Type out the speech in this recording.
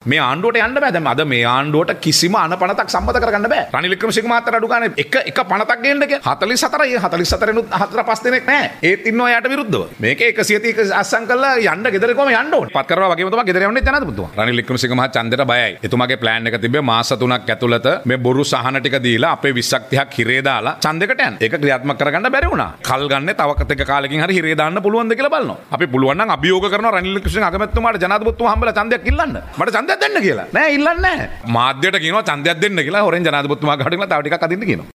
මේ ආණ්ඩුවට යන්න බෑ. දැන් අද මේ ආණ්ඩුවට කිසිම අනපනතක් සම්මත කරගන්න බෑ. රනිල් වික්‍රමසිංහ මහත්තයාට අඩු ගානේ එක පනතක් ගේන්න කියලා 44 ඒ 44 නුත් 4-5 දෙනෙක් නැහැ. ඒත් ඉන්නවා යාට විරුද්ධව. මේකේ 130 අස්සම් කරලා යන්න ගෙදර කොහම යන්න ඕනේ. පත් කරනවා වගේම තමයි ගෙදර යන්නේ ජනාධිපතිතුමා. රනිල් වික්‍රමසිංහ මහත්තයා ඡන්දෙට බයයි. එතුමාගේ ප්ලෑන් එක තිබ්බේ මාස 3ක් ඇතුළත මේ බොරු සහන ටික දීලා අපේ 20ක් 30ක් හිරේ දාලා ඡන්දෙකට යන්න. ඒක ක්‍රියාත්මක කරගන්න බැරි වුණා. කල් ගන්න තවකට එක කාලෙකින් හරි හිරේ දාන්න පුළුවන්ද කියලා බලනවා. අපි පුළුවන් නම් අභියෝග කරනවා රනිල් වික්‍රමසිංහ අගමැතිතුමාට ජනාධිපතිතුමා හම්බෙලා ඡන්දයක් ඉල්ලන්න. මට ඡන්දයක් දෙන්න කියලා. නෑ ඉල්ලන්නේ නෑ. මාධ්‍යයට කියනවා ඡන්දයක් දෙන්න කියලා හොරෙන් ජනාධිපතිතුමා ගාවට ගිහලා තව ටිකක් අදින්න කියනවා.